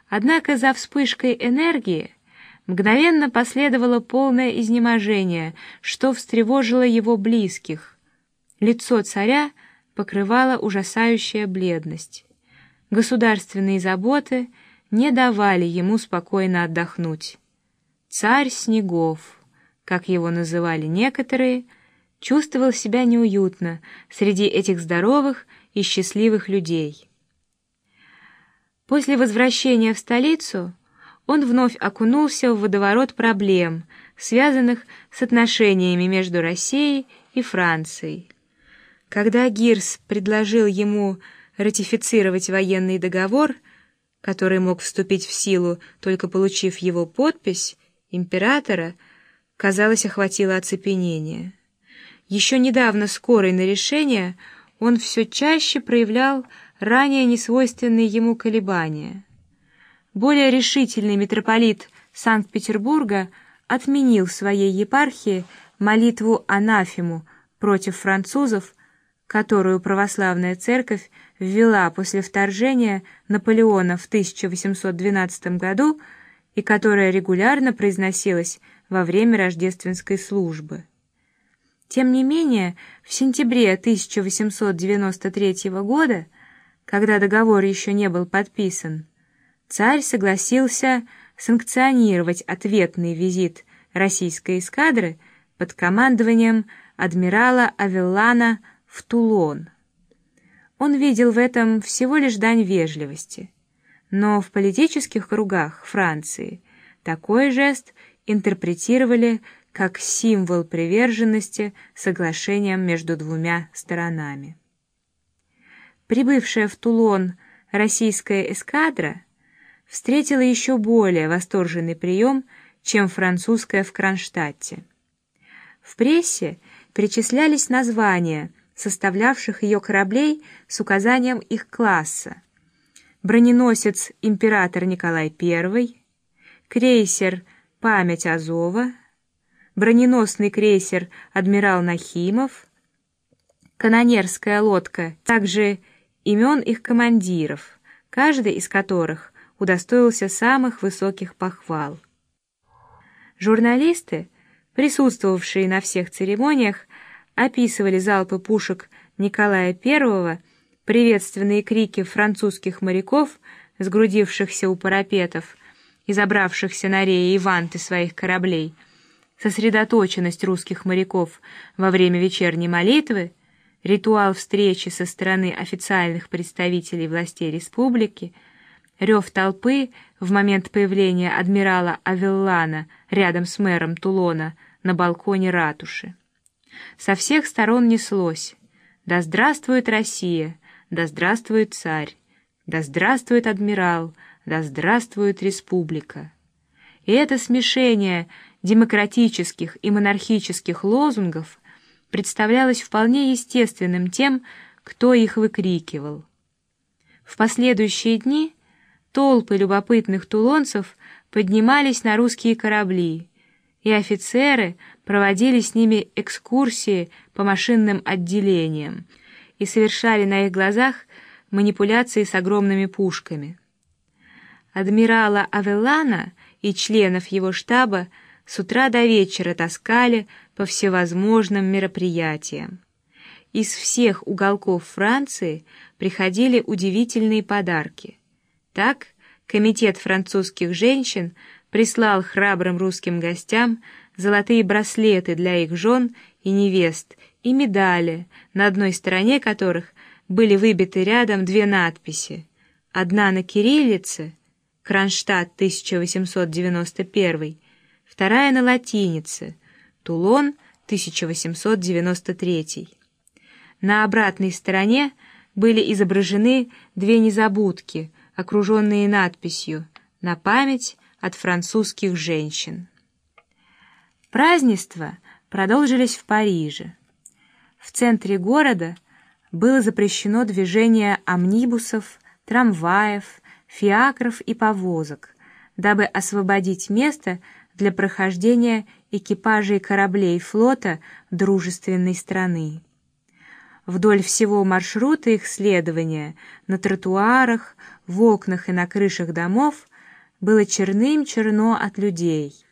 Однако за вспышкой энергии мгновенно последовало полное изнеможение, что встревожило его близких. Лицо царя покрывала ужасающая бледность. Государственные заботы не давали ему спокойно отдохнуть. Царь Снегов, как его называли некоторые, чувствовал себя неуютно среди этих здоровых и счастливых людей. После возвращения в столицу он вновь окунулся в водоворот проблем, связанных с отношениями между Россией и Францией. Когда Гирс предложил ему ратифицировать военный договор, который мог вступить в силу, только получив его подпись, императора, казалось, охватило оцепенение. Еще недавно скорый на решение, он все чаще проявлял ранее несвойственные ему колебания. Более решительный митрополит Санкт-Петербурга отменил в своей епархии молитву анафему против французов, которую православная церковь ввела после вторжения Наполеона в 1812 году и которая регулярно произносилась во время рождественской службы. Тем не менее, в сентябре 1893 года, когда договор еще не был подписан, царь согласился санкционировать ответный визит российской эскадры под командованием адмирала Авеллана в Тулон. Он видел в этом всего лишь дань вежливости, но в политических кругах Франции такой жест интерпретировали как символ приверженности соглашениям между двумя сторонами. Прибывшая в Тулон российская эскадра встретила еще более восторженный прием, чем французская в Кронштадте. В прессе перечислялись названия составлявших ее кораблей с указанием их класса: броненосец император Николай I, крейсер Память Азова, броненосный крейсер адмирал Нахимов, канонерская лодка, также имен их командиров, каждый из которых удостоился самых высоких похвал. Журналисты, присутствовавшие на всех церемониях, описывали залпы пушек Николая I, приветственные крики французских моряков, сгрудившихся у парапетов и забравшихся на реи и ванты своих кораблей, сосредоточенность русских моряков во время вечерней молитвы, ритуал встречи со стороны официальных представителей властей республики, рев толпы в момент появления адмирала Авеллана рядом с мэром Тулона на балконе ратуши. Со всех сторон неслось: «Да здравствует Россия! Да здравствует царь! Да здравствует адмирал! Да здравствует республика!» И это смешение демократических и монархических лозунгов представлялось вполне естественным тем, кто их выкрикивал. В последующие дни толпы любопытных тулонцев поднимались на русские корабли, и офицеры проводили с ними экскурсии по машинным отделениям и совершали на их глазах манипуляции с огромными пушками. Адмирала Авеллана и членов его штаба с утра до вечера таскали по всевозможным мероприятиям. Из всех уголков Франции приходили удивительные подарки. Так, комитет французских женщин прислал храбрым русским гостям золотые браслеты для их жен и невест и медали, на одной стороне которых были выбиты рядом две надписи: одна на кириллице «Кронштадт 1891», вторая на латинице «Тулон 1893». На обратной стороне были изображены две незабудки, окруженные надписью «На память от французских женщин». Празднества продолжились в Париже. В центре города было запрещено движение амнибусов, трамваев, фиакров и повозок, дабы освободить место для прохождения экипажей кораблей флота дружественной страны. Вдоль всего маршрута их следования, на тротуарах, в окнах и на крышах домов было черным-черно от людей.